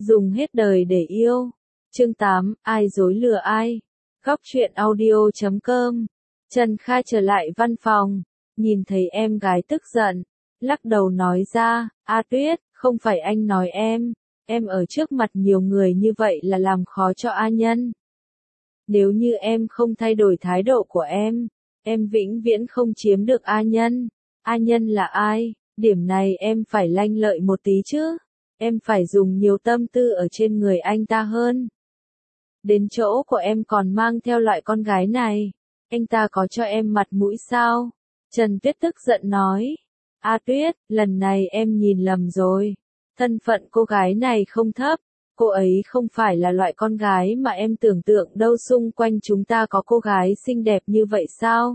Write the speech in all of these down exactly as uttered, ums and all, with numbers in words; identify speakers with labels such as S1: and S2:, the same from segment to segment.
S1: Dùng hết đời để yêu. Chương tám, ai dối lừa ai? Góc truyện audio chấm com. Trần Khai trở lại văn phòng, nhìn thấy em gái tức giận, lắc đầu nói ra, A Tuyết, không phải anh nói em, em ở trước mặt nhiều người như vậy là làm khó cho A Nhân. Nếu như em không thay đổi thái độ của em, em vĩnh viễn không chiếm được A Nhân. A Nhân là ai? Điểm này em phải lanh lợi một tí chứ. Em phải dùng nhiều tâm tư ở trên người anh ta hơn. Đến chỗ của em còn mang theo loại con gái này. Anh ta có cho em mặt mũi sao? Trần Tuyết tức giận nói. A Tuyết, lần này em nhìn lầm rồi. Thân phận cô gái này không thấp. Cô ấy không phải là loại con gái mà em tưởng tượng đâu, xung quanh chúng ta có cô gái xinh đẹp như vậy sao?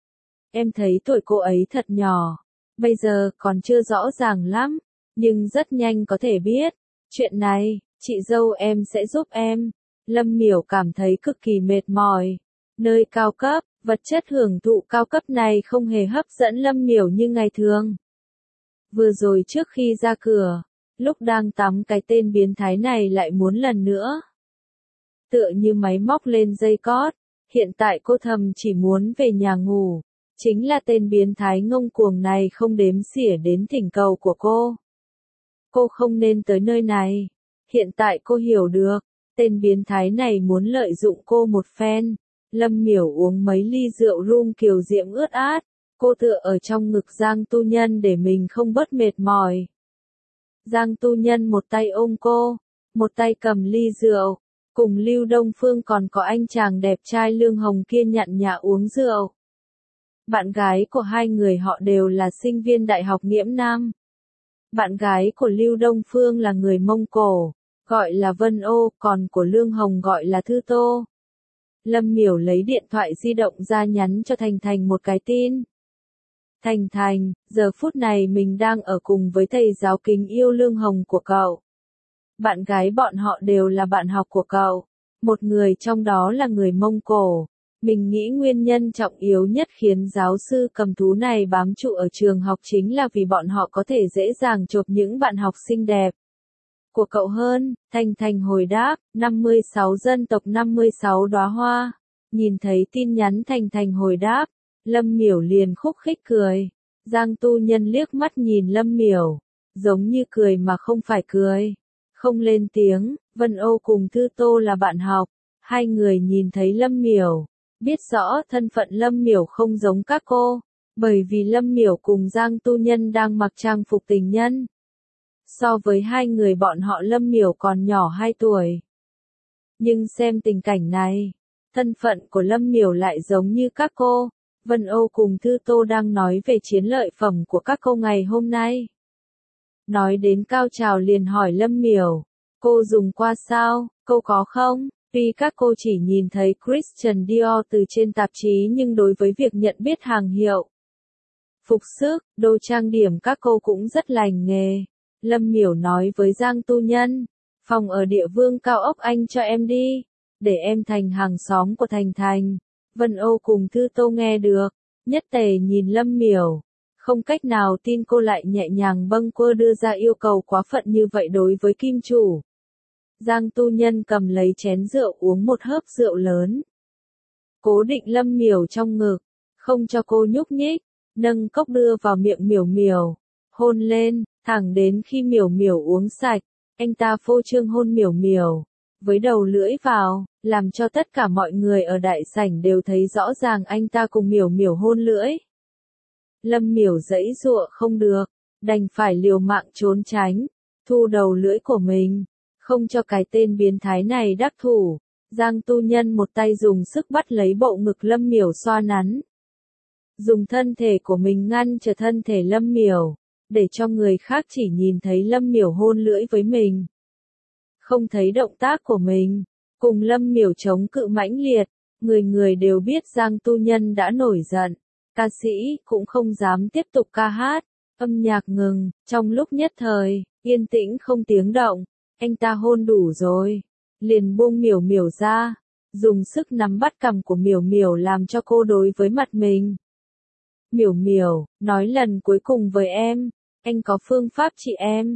S1: Em thấy tuổi cô ấy thật nhỏ. Bây giờ còn chưa rõ ràng lắm. Nhưng rất nhanh có thể biết. Chuyện này, chị dâu em sẽ giúp em. Lâm Miểu cảm thấy cực kỳ mệt mỏi. Nơi cao cấp, vật chất hưởng thụ cao cấp này không hề hấp dẫn Lâm Miểu như ngày thường. Vừa rồi trước khi ra cửa, lúc đang tắm cái tên biến thái này lại muốn lần nữa. Tựa như máy móc lên dây cót, hiện tại cô thầm chỉ muốn về nhà ngủ. Chính là tên biến thái ngông cuồng này không đếm xỉa đến thỉnh cầu của cô. Cô không nên tới nơi này. Hiện tại cô hiểu được, tên biến thái này muốn lợi dụng cô một phen. Lâm Miểu uống mấy ly rượu rum kiều diễm ướt át, cô tựa ở trong ngực Giang Tu Nhân để mình không bớt mệt mỏi. Giang Tu Nhân một tay ôm cô, một tay cầm ly rượu, cùng Lưu Đông Phương còn có anh chàng đẹp trai Lương Hồng kia nhặn nhạ uống rượu. Bạn gái của hai người họ đều là sinh viên Đại học Nghiễm Nam. Bạn gái của Lưu Đông Phương là người Mông Cổ, gọi là Vân Ô, còn của Lương Hồng gọi là Thư Tô. Lâm Miểu lấy điện thoại di động ra nhắn cho Thành Thành một cái tin. Thành Thành, giờ phút này mình đang ở cùng với thầy giáo kính yêu Lương Hồng của cậu. Bạn gái bọn họ đều là bạn học của cậu. Một người trong đó là người Mông Cổ. Mình nghĩ nguyên nhân trọng yếu nhất khiến giáo sư cầm thú này bám trụ ở trường học chính là vì bọn họ có thể dễ dàng chộp những bạn học xinh đẹp của cậu hơn. Thành Thành hồi đáp, năm mươi sáu dân tộc năm mươi sáu đóa hoa. Nhìn thấy tin nhắn Thành Thành hồi đáp, Lâm Miểu liền khúc khích cười. Giang Tu Nhân liếc mắt nhìn Lâm Miểu, giống như cười mà không phải cười. Không lên tiếng. Vân Âu cùng Thư Tô là bạn học. Hai người nhìn thấy Lâm Miểu, biết rõ thân phận Lâm Miểu không giống các cô, bởi vì Lâm Miểu cùng Giang Tu Nhân đang mặc trang phục tình nhân. So với hai người bọn họ Lâm Miểu còn nhỏ hai tuổi. Nhưng xem tình cảnh này, thân phận của Lâm Miểu lại giống như các cô. Vân Âu cùng Thư Tô đang nói về chiến lợi phẩm của các cô ngày hôm nay. Nói đến cao trào liền hỏi Lâm Miểu, cô dùng qua sao, cô có không? Tuy các cô chỉ nhìn thấy Christian Dior từ trên tạp chí nhưng đối với việc nhận biết hàng hiệu, phục sức, đồ trang điểm các cô cũng rất lành nghề. Lâm Miểu nói với Giang Tu Nhân, phòng ở địa vương cao ốc anh cho em đi, để em thành hàng xóm của Thành Thành. Vân Âu cùng Thư Tô nghe được, nhất tề nhìn Lâm Miểu, không cách nào tin cô lại nhẹ nhàng bâng quơ đưa ra yêu cầu quá phận như vậy đối với kim chủ. Giang Tu Nhân cầm lấy chén rượu uống một hớp rượu lớn. Cố định Lâm Miểu trong ngực, không cho cô nhúc nhích, nâng cốc đưa vào miệng Miểu Miểu, hôn lên, thẳng đến khi Miểu Miểu uống sạch, anh ta phô trương hôn Miểu Miểu, với đầu lưỡi vào, làm cho tất cả mọi người ở đại sảnh đều thấy rõ ràng anh ta cùng Miểu Miểu hôn lưỡi. Lâm Miểu giãy giụa không được, đành phải liều mạng trốn tránh, thu đầu lưỡi của mình. Không cho cái tên biến thái này đắc thủ. Giang Tu Nhân một tay dùng sức bắt lấy bộ ngực Lâm Miểu xoa nắn. Dùng thân thể của mình ngăn trở thân thể Lâm Miểu, để cho người khác chỉ nhìn thấy Lâm Miểu hôn lưỡi với mình. Không thấy động tác của mình, cùng Lâm Miểu chống cự mãnh liệt, người người đều biết Giang Tu Nhân đã nổi giận. Ca sĩ cũng không dám tiếp tục ca hát, âm nhạc ngừng, trong lúc nhất thời, yên tĩnh không tiếng động. Anh ta hôn đủ rồi, liền buông Miểu Miểu ra, dùng sức nắm bắt cằm của Miểu Miểu làm cho cô đối với mặt mình. Miểu Miểu, nói lần cuối cùng với em, anh có phương pháp trị em.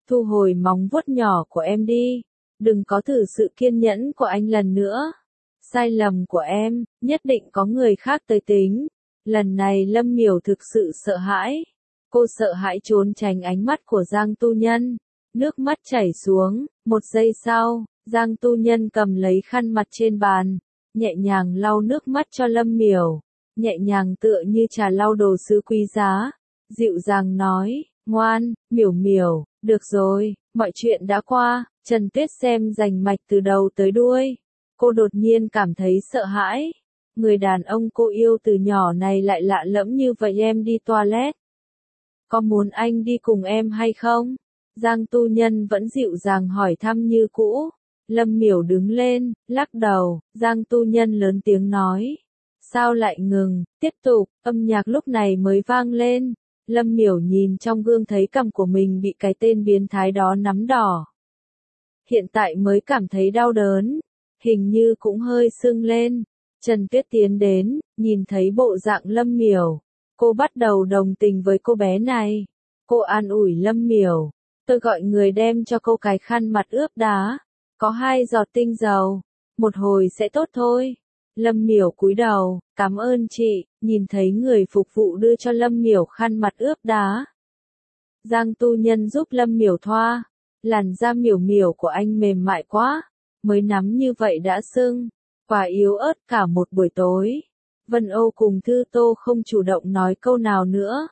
S1: thu hồi móng vuốt nhỏ của em đi, đừng có thử sự kiên nhẫn của anh lần nữa. Sai lầm của em, nhất định có người khác tới tính. Lần này Lâm Miểu thực sự sợ hãi. Cô sợ hãi trốn tránh ánh mắt của Giang Tu Nhân. Nước mắt chảy xuống, một giây sau, Giang Tu Nhân cầm lấy khăn mặt trên bàn, nhẹ nhàng lau nước mắt cho Lâm Miểu, nhẹ nhàng tựa như trà lau đồ sứ quý giá, dịu dàng nói, ngoan, Miểu Miểu, được rồi, mọi chuyện đã qua. Trần Tuyết xem rành mạch từ đầu tới đuôi. Cô đột nhiên cảm thấy sợ hãi. Người đàn ông cô yêu từ nhỏ này lại lạ lẫm như vậy. Em đi toilet. Có muốn anh đi cùng em hay không? Giang Tu Nhân vẫn dịu dàng hỏi thăm như cũ. Lâm Miểu đứng lên, lắc đầu. Giang Tu Nhân lớn tiếng nói. Sao lại ngừng? Tiếp tục. Âm nhạc lúc này mới vang lên. Lâm Miểu nhìn trong gương thấy cằm của mình bị cái tên biến thái đó nắm đỏ. Hiện tại mới cảm thấy đau đớn. Hình như cũng hơi sưng lên. Trần Tuyết tiến đến, nhìn thấy bộ dạng Lâm Miểu. Cô bắt đầu đồng tình với cô bé này. Cô an ủi Lâm Miểu. Tôi gọi người đem cho cô cái khăn mặt ướp đá. Có hai giọt tinh dầu. Một hồi sẽ tốt thôi. Lâm Miểu cúi đầu, cảm ơn chị. Nhìn thấy người phục vụ đưa cho Lâm Miểu khăn mặt ướp đá. Giang Tu Nhân giúp Lâm Miểu thoa. Làn da Miểu Miểu của anh mềm mại quá. Mới nắm như vậy đã sưng. Quả yếu ớt cả một buổi tối. Vân Âu cùng Thư Tô không chủ động nói câu nào nữa.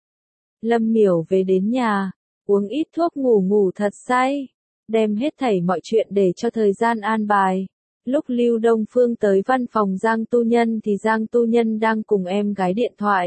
S1: Lâm Miểu về đến nhà, uống ít thuốc ngủ ngủ thật say, đem hết thảy mọi chuyện để cho thời gian an bài. Lúc Lưu Đông Phương tới văn phòng Giang Tu Nhân thì Giang Tu Nhân đang cùng em gái điện thoại.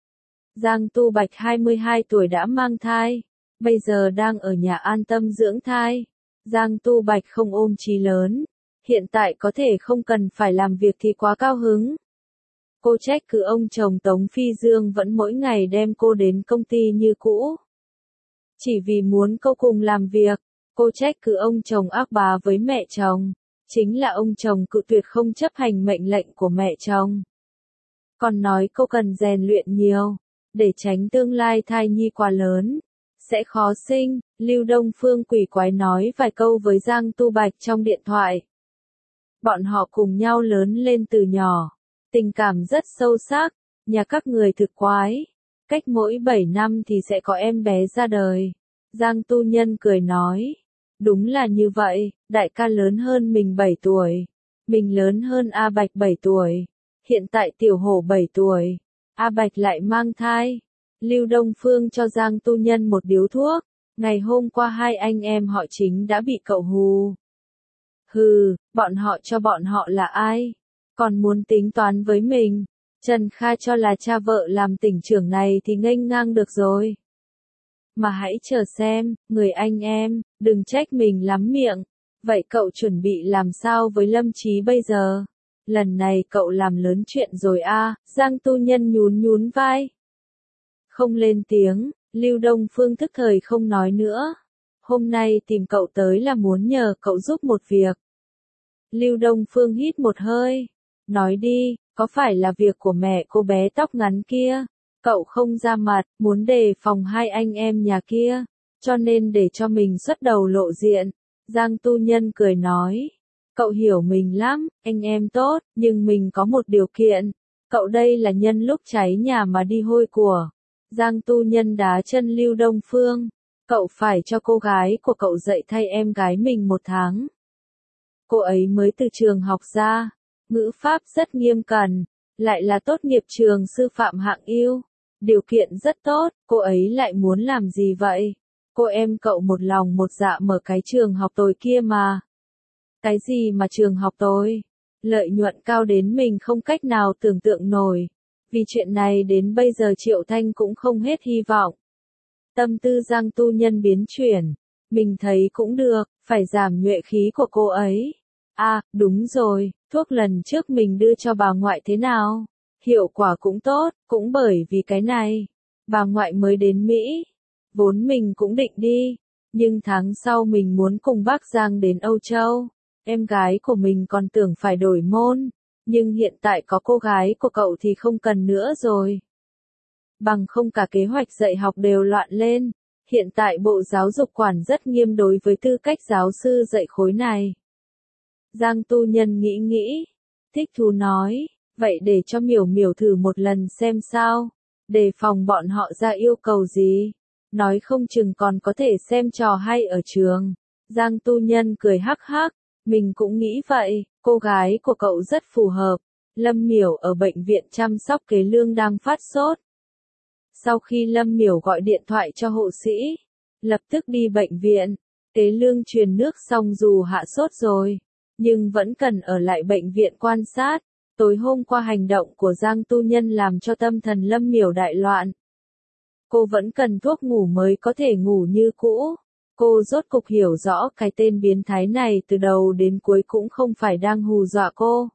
S1: Giang Tu Bạch hai mươi hai tuổi đã mang thai, bây giờ đang ở nhà an tâm dưỡng thai. Giang Tu Bạch không ôm chí lớn, hiện tại có thể không cần phải làm việc thì quá cao hứng. Cô trách cứ ông chồng Tống Phi Dương vẫn mỗi ngày đem cô đến công ty như cũ. Chỉ vì muốn cô cùng làm việc, cô trách cứ ông chồng ác bá với mẹ chồng, chính là ông chồng cự tuyệt không chấp hành mệnh lệnh của mẹ chồng. Còn nói cô cần rèn luyện nhiều, để tránh tương lai thai nhi quá lớn, sẽ khó sinh. Lưu Đông Phương quỷ quái nói vài câu với Giang Tu Bạch trong điện thoại. Bọn họ cùng nhau lớn lên từ nhỏ, tình cảm rất sâu sắc, nhà các người thực quái. Cách mỗi bảy năm thì sẽ có em bé ra đời. Giang Tu Nhân cười nói. Đúng là như vậy, đại ca lớn hơn mình bảy tuổi. Mình lớn hơn A Bạch bảy tuổi. Hiện tại Tiểu Hổ bảy tuổi. A Bạch lại mang thai. Lưu Đông Phương cho Giang Tu Nhân một điếu thuốc. Ngày hôm qua hai anh em họ Chính đã bị cậu hù. Hừ, bọn họ cho bọn họ là ai? Còn muốn tính toán với mình. Trần Kha cho là cha vợ làm tỉnh trưởng này thì nghênh ngang được rồi. Mà hãy chờ xem, người anh em, đừng trách mình lắm miệng. Vậy cậu chuẩn bị làm sao với Lâm Chí bây giờ? Lần này cậu làm lớn chuyện rồi a. À, Giang Tu Nhân nhún nhún vai. Không lên tiếng, Lưu Đông Phương thức thời không nói nữa. Hôm nay tìm cậu tới là muốn nhờ cậu giúp một việc. Lưu Đông Phương hít một hơi. Nói đi, có phải là việc của mẹ cô bé tóc ngắn kia? Cậu không ra mặt, muốn đề phòng hai anh em nhà kia, cho nên để cho mình xuất đầu lộ diện. Giang Tu Nhân cười nói. Cậu hiểu mình lắm, anh em tốt, nhưng mình có một điều kiện. Cậu đây là nhân lúc cháy nhà mà đi hôi của. Giang Tu Nhân đá chân Lưu Đông Phương. Cậu phải cho cô gái của cậu dạy thay em gái mình một tháng. Cô ấy mới từ trường học ra, ngữ pháp rất nghiêm cẩn, lại là tốt nghiệp trường sư phạm hạng ưu. Điều kiện rất tốt, cô ấy lại muốn làm gì vậy? Cô em cậu một lòng một dạ mở cái trường học tồi kia mà. Cái gì mà trường học tồi? Lợi nhuận cao đến mình không cách nào tưởng tượng nổi. Vì chuyện này đến bây giờ Triệu Thanh cũng không hết hy vọng. Tâm tư Giang Tu Nhân biến chuyển. Mình thấy cũng được, phải giảm nhuệ khí của cô ấy. À, đúng rồi, thuốc lần trước mình đưa cho bà ngoại thế nào? Hiệu quả cũng tốt, cũng bởi vì cái này. Bà ngoại mới đến Mỹ. Vốn mình cũng định đi. Nhưng tháng sau mình muốn cùng bác Giang đến Âu Châu. Em gái của mình còn tưởng phải đổi môn. Nhưng hiện tại có cô gái của cậu thì không cần nữa rồi. Bằng không cả kế hoạch dạy học đều loạn lên. Hiện tại Bộ Giáo dục quản rất nghiêm đối với tư cách giáo sư dạy khối này. Giang Tu Nhân nghĩ nghĩ, thích thú nói, vậy để cho Miểu Miểu thử một lần xem sao, đề phòng bọn họ ra yêu cầu gì, nói không chừng còn có thể xem trò hay ở trường. Giang Tu Nhân cười hắc hắc, mình cũng nghĩ vậy, cô gái của cậu rất phù hợp. Lâm Miểu ở bệnh viện chăm sóc Kế Lương đang phát sốt. Sau khi Lâm Miểu gọi điện thoại cho hộ sĩ, lập tức đi bệnh viện, Kế Lương truyền nước xong dù hạ sốt rồi, nhưng vẫn cần ở lại bệnh viện quan sát. Tối hôm qua hành động của Giang Tu Nhân làm cho tâm thần Lâm Miểu đại loạn. Cô vẫn cần thuốc ngủ mới có thể ngủ như cũ. Cô rốt cục hiểu rõ cái tên biến thái này từ đầu đến cuối cũng không phải đang hù dọa cô.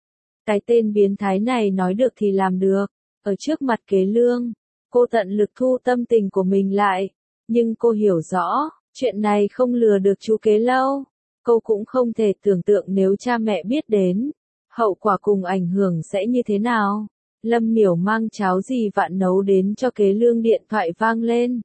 S1: Cái tên biến thái này nói được thì làm được. Ở trước mặt Kế Lương, cô tận lực thu tâm tình của mình lại. Nhưng cô hiểu rõ, chuyện này không lừa được chú Kế lâu. Cô cũng không thể tưởng tượng nếu cha mẹ biết đến, hậu quả cùng ảnh hưởng sẽ như thế nào. Lâm Miểu mang cháo gì vạn nấu đến cho Kế Lương, điện thoại vang lên.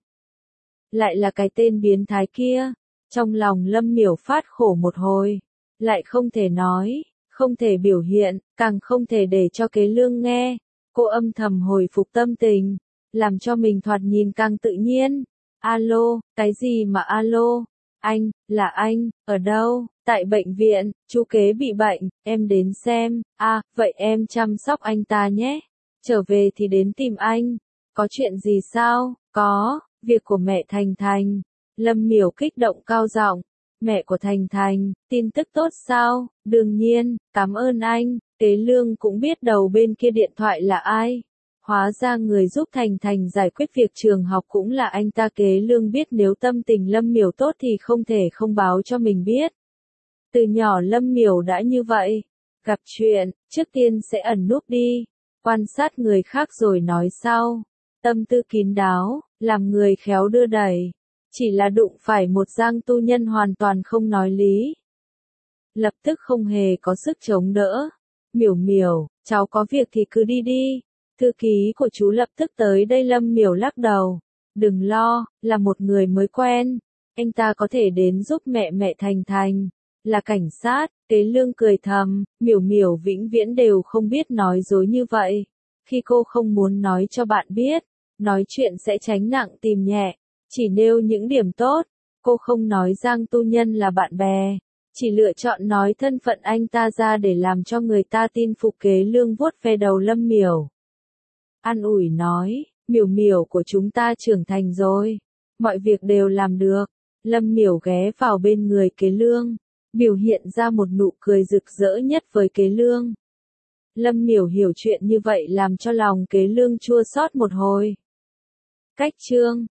S1: Lại là cái tên biến thái kia. Trong lòng Lâm Miểu phát khổ một hồi. Lại không thể nói, không thể biểu hiện, càng không thể để cho Kế Lương nghe. Cô âm thầm hồi phục tâm tình, làm cho mình thoạt nhìn càng tự nhiên. Alo, cái gì mà alo? Anh, là anh, ở đâu? Tại bệnh viện, chú Kế bị bệnh, em đến xem. À, vậy em chăm sóc anh ta nhé. Trở về thì đến tìm anh. Có chuyện gì sao? Có, việc của mẹ Thành Thành. Lâm Miểu kích động cao giọng. Mẹ của Thành Thành, tin tức tốt sao? Đương nhiên, cảm ơn anh. Kế Lương cũng biết đầu bên kia điện thoại là ai. Hóa ra người giúp Thành Thành giải quyết việc trường học cũng là anh ta. Kế Lương biết nếu tâm tình Lâm Miểu tốt thì không thể không báo cho mình biết. Từ nhỏ Lâm Miểu đã như vậy. Gặp chuyện, trước tiên sẽ ẩn núp đi. Quan sát người khác rồi nói sau. Tâm tư kín đáo, làm người khéo đưa đẩy. Chỉ là đụng phải một Giang Tu Nhân hoàn toàn không nói lý. Lập tức không hề có sức chống đỡ. Miểu Miểu, cháu có việc thì cứ đi đi. Thư ký của chú lập tức tới đây. Lâm Miểu lắc đầu. Đừng lo, là một người mới quen. Anh ta có thể đến giúp mẹ mẹ Thành Thành. Là cảnh sát. Kế Lương cười thầm. Miểu Miểu vĩnh viễn đều không biết nói dối như vậy. Khi cô không muốn nói cho bạn biết, nói chuyện sẽ tránh nặng tìm nhẹ. Chỉ nêu những điểm tốt. Cô không nói Giang Tu Nhân là bạn bè. Chỉ lựa chọn nói thân phận anh ta ra để làm cho người ta tin phục. Kế Lương vuốt ve đầu Lâm Miểu. An ủi nói, Miểu Miểu của chúng ta trưởng thành rồi. Mọi việc đều làm được. Lâm Miểu ghé vào bên người Kế Lương, biểu hiện ra một nụ cười rực rỡ nhất với Kế Lương. Lâm Miểu hiểu chuyện như vậy làm cho lòng Kế Lương chua xót một hồi. Cách chương